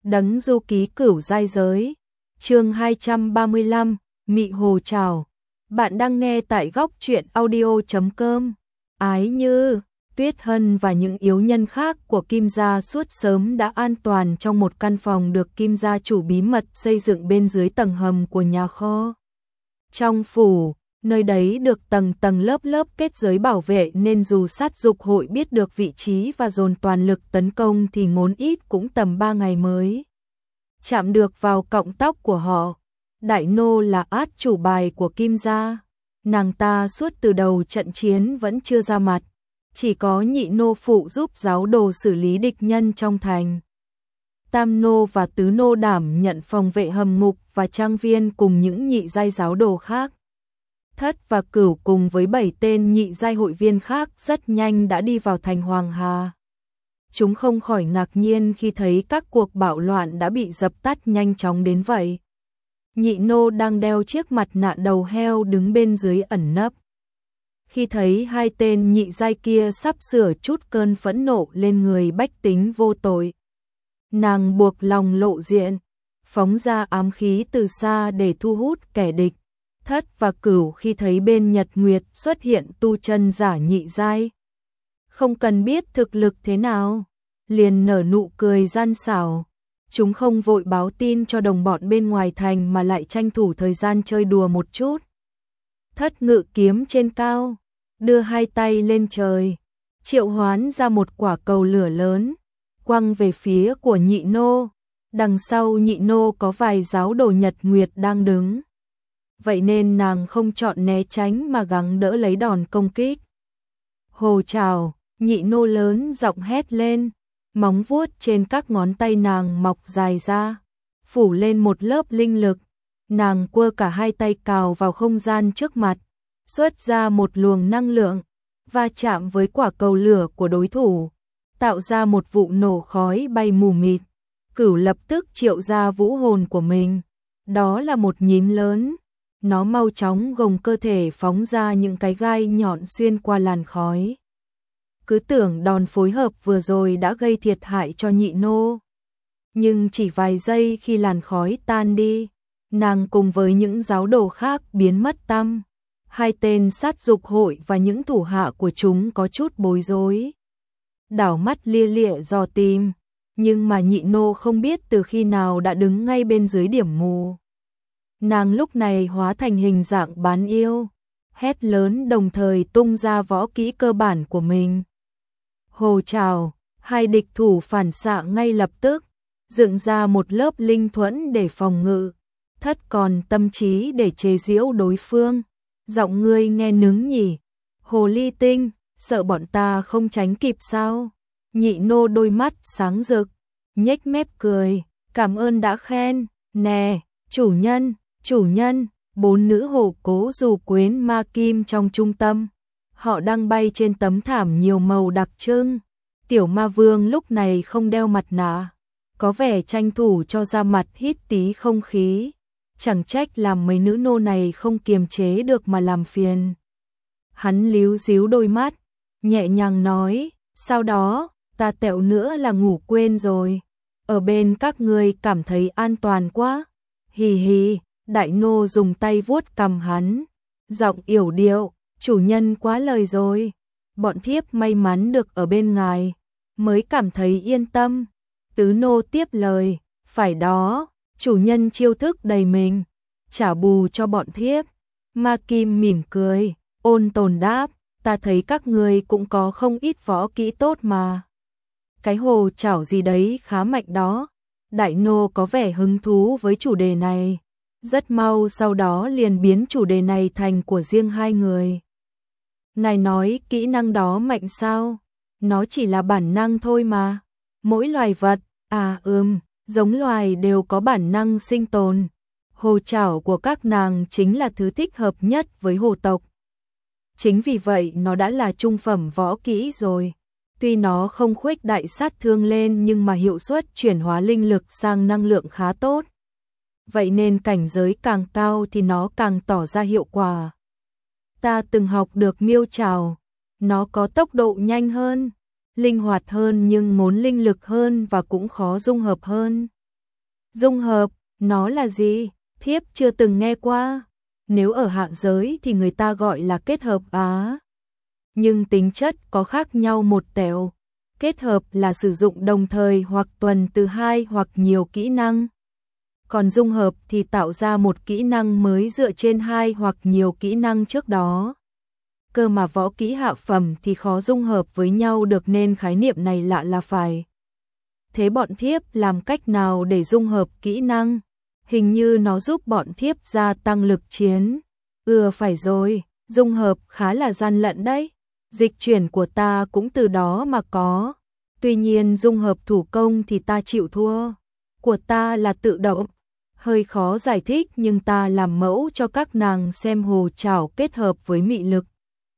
Đấng du ký cửu giai giới. Chương 235, Mị Hồ Trảo. Bạn đang nghe tại góc truyện audio.com. Ái Như, Tuyết Hân và những yếu nhân khác của Kim gia suốt sớm đã an toàn trong một căn phòng được Kim gia chủ bí mật xây dựng bên dưới tầng hầm của nhà kho. Trong phủ, nơi đấy được tầng tầng lớp lớp kết giới bảo vệ nên dù sát dục hội biết được vị trí và dồn toàn lực tấn công thì ngốn ít cũng tầm 3 ngày mới chạm được vào cọng tóc của họ. Đại nô là át chủ bài của Kim gia. Nàng ta suốt từ đầu trận chiến vẫn chưa ra mặt. Chỉ có nhị nô phụ giúp giáo đồ xử lý địch nhân trong thành. Tam nô và tứ nô đảm nhận phòng vệ hầm ngục và trang viên cùng những nhị giai giáo đồ khác. Thất và Cửu cùng với 7 tên nhị giai hội viên khác rất nhanh đã đi vào thành Hoàng Hà. Chúng không khỏi ngạc nhiên khi thấy các cuộc bạo loạn đã bị dập tắt nhanh chóng đến vậy. Nhị nô đang đeo chiếc mặt nạ đầu heo đứng bên dưới ẩn nấp. Khi thấy hai tên nhị giai kia sắp sửa trút cơn phẫn nộ lên người bách tính vô tội, nàng buộc lòng lộ diện, phóng ra ám khí từ xa để thu hút kẻ địch. Thất và Cửu khi thấy bên Nhật Nguyệt xuất hiện tu chân giả nhị giai, không cần biết thực lực thế nào, liền nở nụ cười gian xảo. Chúng không vội báo tin cho đồng bọn bên ngoài thành mà lại tranh thủ thời gian chơi đùa một chút. Thất ngự kiếm trên cao, đưa hai tay lên trời, triệu hoán ra một quả cầu lửa lớn, quăng về phía của nhị nô. Đằng sau nhị nô có vài giáo đồ Nhật Nguyệt đang đứng. Vậy nên nàng không chọn né tránh mà gắng đỡ lấy đòn công kích. Hồ trảo, nhị nô lớn giọng hét lên, móng vuốt trên các ngón tay nàng mọc dài ra, phủ lên một lớp linh lực. Nàng quơ cả hai tay cào vào không gian trước mặt, xuất ra một luồng năng lượng, va chạm với quả cầu lửa của đối thủ, tạo ra một vụ nổ khói bay mù mịt. Cửu lập tức triệu ra vũ hồn của mình, đó là một nhím lớn. Nó mau chóng gồng cơ thể phóng ra những cái gai nhọn xuyên qua làn khói. Cứ tưởng đòn phối hợp vừa rồi đã gây thiệt hại cho nhị nô. Nhưng chỉ vài giây khi làn khói tan đi, nàng cùng với những giáo đồ khác biến mất tăm. Hai tên sát dục hội và những thủ hạ của chúng có chút bối rối, đảo mắt lia lịa dò tìm, nhưng mà nhị nô không biết từ khi nào đã đứng ngay bên dưới điểm mù. Nàng lúc này hóa thành hình dạng bán yêu, hét lớn đồng thời tung ra võ kỹ cơ bản của mình. Hồ trảo, hai địch thủ phản xạ ngay lập tức, dựng ra một lớp linh thuẫn để phòng ngự. Thất còn tâm trí để chế giễu đối phương. Giọng ngươi nghe nứng nhỉ? Hồ ly tinh, sợ bọn ta không tránh kịp sao? Nhị nô đôi mắt sáng rực, nhếch mép cười, cảm ơn đã khen. Nè, chủ nhân, 4 nữ hổ cố dù quyến ma kim trong trung tâm. Họ đang bay trên tấm thảm nhiều màu đặc trưng. Tiểu ma vương lúc này không đeo mặt nạ, có vẻ tranh thủ cho ra mặt hít tí không khí. Chẳng trách làm mấy nữ nô này không kiềm chế được mà làm phiền. Hắn líu díu đôi mắt, nhẹ nhàng nói, sau đó, ta tẹo nữa là ngủ quên rồi. Ở bên các ngươi cảm thấy an toàn quá. Hì hì, đại nô dùng tay vuốt cằm hắn, giọng yểu điệu, chủ nhân quá lời rồi. Bọn thiếp may mắn được ở bên ngài, mới cảm thấy yên tâm. Tứ nô tiếp lời, phải đó, chủ nhân chiêu thức đầy mình, trả bù cho bọn thiếp. Ma kim mỉm cười, ôn tồn đáp, ta thấy các ngươi cũng có không ít võ kỹ tốt mà. Cái hồ trảo gì đấy khá mạnh đó. Đại nô có vẻ hứng thú với chủ đề này, rất mau sau đó liền biến chủ đề này thành của riêng hai người. Ngài nói kỹ năng đó mạnh sao? Nó chỉ là bản năng thôi mà. Mỗi loài vật, giống loài đều có bản năng sinh tồn. Hồ trảo của các nàng chính là thứ thích hợp nhất với hồ tộc. Chính vì vậy nó đã là trung phẩm võ kỹ rồi. Tuy nó không khuếch đại sát thương lên nhưng mà hiệu suất chuyển hóa linh lực sang năng lượng khá tốt. Vậy nên cảnh giới càng cao thì nó càng tỏ ra hiệu quả. Ta từng học được miêu trảo, nó có tốc độ nhanh hơn, linh hoạt hơn nhưng ngốn linh lực hơn và cũng khó dung hợp hơn. Dung hợp, nó là gì? Thiếp chưa từng nghe qua. Nếu ở hạ giới thì người ta gọi là kết hợp á. Nhưng tính chất có khác nhau một tẹo. Kết hợp là sử dụng đồng thời hoặc tuần từ hai hoặc nhiều kỹ năng. Còn dung hợp thì tạo ra một kỹ năng mới dựa trên hai hoặc nhiều kỹ năng trước đó. Cơ mà võ kỹ hạ phẩm thì khó dung hợp với nhau được nên khái niệm này lạ là phải. Thế bọn thiếp làm cách nào để dung hợp kỹ năng? Hình như nó giúp bọn thiếp gia tăng lực chiến. Phải rồi, dung hợp khá là gian lận đấy. Dịch chuyển của ta cũng từ đó mà có. Tuy nhiên dung hợp thủ công thì ta chịu thua. Của ta là tự động. Hơi khó giải thích nhưng ta làm mẫu cho các nàng xem hồ trảo kết hợp với mị lực.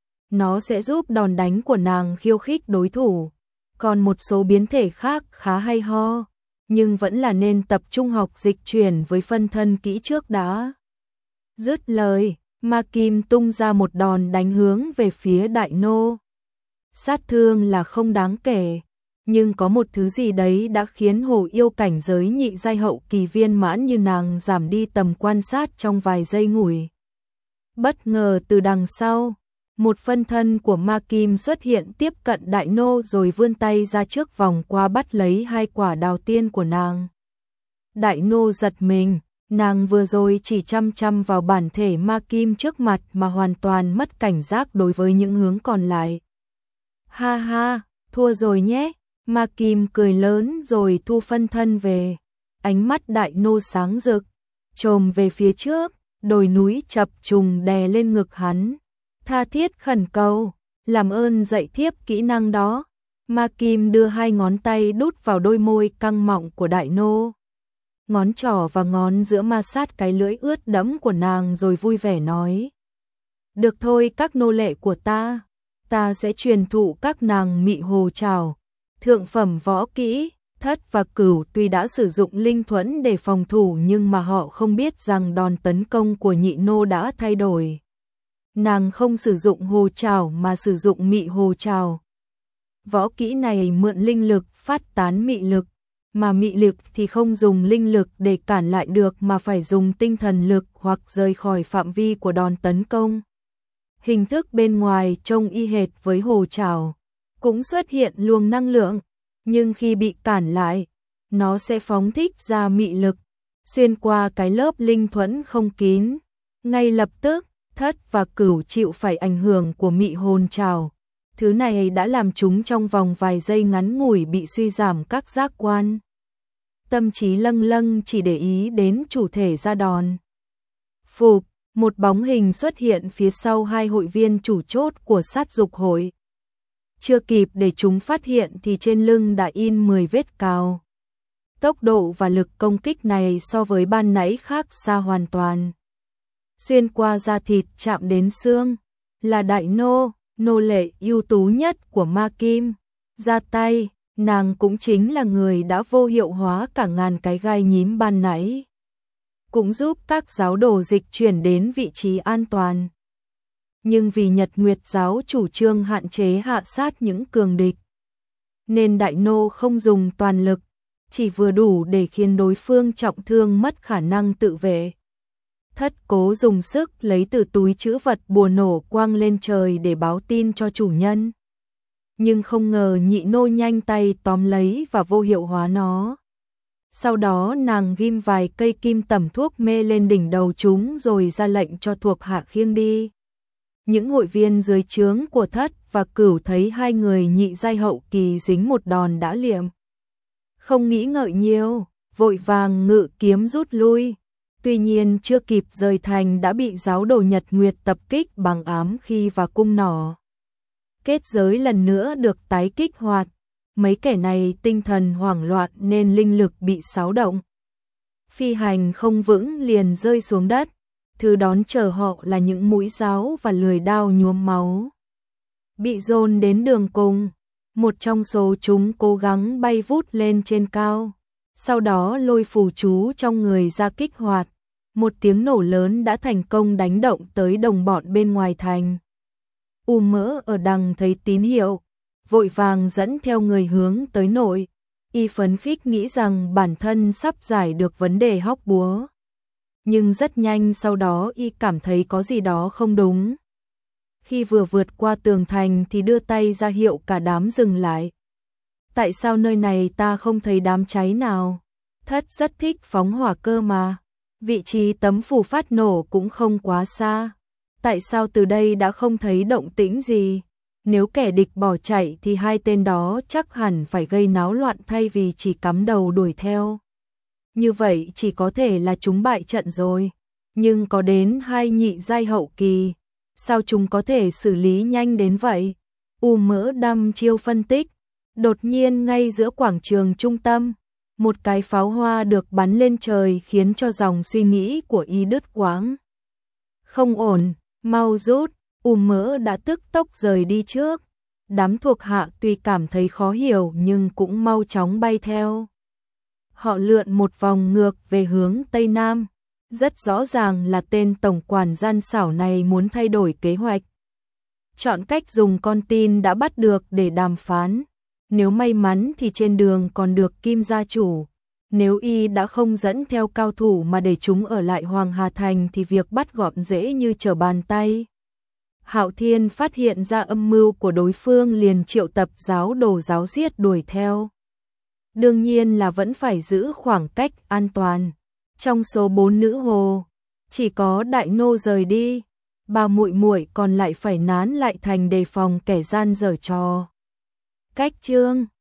Nó sẽ giúp đòn đánh của nàng khiêu khích đối thủ. Còn một số biến thể khác khá hay ho, nhưng vẫn là nên tập trung học dịch chuyển với phân thân kỹ trước đã. Dứt lời, Ma Kim tung ra một đòn đánh hướng về phía Đại Nô. Sát thương là không đáng kể, nhưng có một thứ gì đấy đã khiến hồ yêu cảnh giới nhị giai hậu kỳ viên mãn như nàng giảm đi tầm quan sát trong vài giây ngủi. Bất ngờ từ đằng sau, một phân thân của Ma Kim xuất hiện tiếp cận Đại Nô rồi vươn tay ra trước vòng qua bắt lấy hai quả đào tiên của nàng. Đại Nô giật mình, nàng vừa rồi chỉ chăm chăm vào bản thể Ma Kim trước mặt mà hoàn toàn mất cảnh giác đối với những hướng còn lại. Ha ha, thua rồi nhé. Ma Kim cười lớn rồi thu phân thân về. Ánh mắt Đại Nô sáng rực, chồm về phía trước, đồi núi chập trùng đè lên ngực hắn. Tha thiết khẩn cầu, làm ơn dạy thiếp kỹ năng đó. Ma Kim đưa hai ngón tay đút vào đôi môi căng mọng của Đại Nô. Ngón trỏ và ngón giữa ma sát cái lưỡi ướt đẫm của nàng rồi vui vẻ nói. Được thôi các nô lệ của ta sẽ truyền thụ các nàng mị hồ trảo. Thượng phẩm võ kỹ, Thất và Cửu tuy đã sử dụng linh thuẫn để phòng thủ nhưng mà họ không biết rằng đòn tấn công của nhị nô đã thay đổi. Nàng không sử dụng hồ trảo mà sử dụng mị hồ trảo. Võ kỹ này mượn linh lực phát tán mị lực, mà mị lực thì không dùng linh lực để cản lại được mà phải dùng tinh thần lực hoặc rời khỏi phạm vi của đòn tấn công. Hình thức bên ngoài trông y hệt với hồ trảo, cũng xuất hiện luồng năng lượng, nhưng khi bị cản lại, nó sẽ phóng thích ra mị lực, xuyên qua cái lớp linh thuẫn không kín. Ngay lập tức, Thất và Cửu chịu phải ảnh hưởng của mị hồn trảo. Thứ này đã làm chúng trong vòng vài giây ngắn ngủi bị suy giảm các giác quan. Tâm trí lâng lâng chỉ để ý đến chủ thể ra đòn. Phụp, một bóng hình xuất hiện phía sau hai hội viên chủ chốt của sát dục hội. Chưa kịp để chúng phát hiện thì trên lưng đã in 10 vết cào. Tốc độ và lực công kích này so với ban nãy khác xa hoàn toàn. Xuyên qua da thịt chạm đến xương, là Đại Nô, nô lệ ưu tú nhất của Ma Kim. Ra tay, nàng cũng chính là người đã vô hiệu hóa cả ngàn cái gai nhím ban nãy. Cũng giúp các giáo đồ dịch chuyển đến vị trí an toàn. Nhưng vì Nhật Nguyệt giáo chủ trương hạn chế hạ sát những cường địch, nên Đại Nô không dùng toàn lực, chỉ vừa đủ để khiến đối phương trọng thương mất khả năng tự vệ. Thất cố dùng sức lấy từ túi trữ vật bùa nổ quang lên trời để báo tin cho chủ nhân. Nhưng không ngờ nhị nô nhanh tay tóm lấy và vô hiệu hóa nó. Sau đó nàng ghim vài cây kim tẩm thuốc mê lên đỉnh đầu chúng rồi ra lệnh cho thuộc hạ khiêng đi. Những hội viên dưới trướng của Thất và Cửu thấy hai người nhị giai hậu kỳ dính một đòn đã liệm. Không nghĩ ngợi nhiều, vội vàng ngự kiếm rút lui. Tuy nhiên chưa kịp rời thành đã bị giáo đồ Nhật Nguyệt tập kích bằng ám khí và cung nỏ. Kết giới lần nữa được tái kích hoạt. Mấy kẻ này tinh thần hoảng loạn nên linh lực bị xáo động. Phi hành không vững liền rơi xuống đất. Thứ đón chờ họ là những mũi giáo và lưỡi đao nhuốm máu. Bị dồn đến đường cùng, một trong số chúng cố gắng bay vút lên trên cao. Sau đó lôi phù chú trong người ra kích hoạt. Một tiếng nổ lớn đã thành công đánh động tới đồng bọn bên ngoài thành. U Mỡ ở đằng thấy tín hiệu, vội vàng dẫn theo người hướng tới nội. Y phấn khích nghĩ rằng bản thân sắp giải được vấn đề hóc búa. Nhưng rất nhanh sau đó Y cảm thấy có gì đó không đúng. Khi vừa vượt qua tường thành thì đưa tay ra hiệu cả đám dừng lại. Tại sao nơi này ta không thấy đám cháy nào? Thất rất thích phóng hỏa cơ mà. Vị trí tấm phù phát nổ cũng không quá xa. Tại sao từ đây đã không thấy động tĩnh gì? Nếu kẻ địch bỏ chạy thì hai tên đó chắc hẳn phải gây náo loạn thay vì chỉ cắm đầu đuổi theo. Như vậy chỉ có thể là chúng bại trận rồi. Nhưng có đến 2 nhị giai hậu kỳ. Sao chúng có thể xử lý nhanh đến vậy? Mỡ đăm chiêu phân tích. Đột nhiên ngay giữa quảng trường trung tâm, một cái pháo hoa được bắn lên trời khiến cho dòng suy nghĩ của Y đứt quãng. Không ổn, mau rút. Mỡ đã tức tốc rời đi trước. Đám thuộc hạ tuy cảm thấy khó hiểu nhưng cũng mau chóng bay theo. Họ lượn một vòng ngược về hướng Tây Nam. Rất rõ ràng là tên tổng quản gian xảo này muốn thay đổi kế hoạch. Chọn cách dùng con tin đã bắt được để đàm phán. Nếu may mắn thì trên đường còn được Kim gia chủ. Nếu Y đã không dẫn theo cao thủ mà để chúng ở lại Hoàng Hà Thành thì việc bắt gọn dễ như trở bàn tay. Hạo Thiên phát hiện ra âm mưu của đối phương liền triệu tập giáo đồ giáo giết đuổi theo. Đương nhiên là vẫn phải giữ khoảng cách an toàn. Trong số 4 nữ hồ, chỉ có đại nô rời đi, 3 muội muội còn lại phải nán lại thành đề phòng kẻ gian giở trò. Cách chương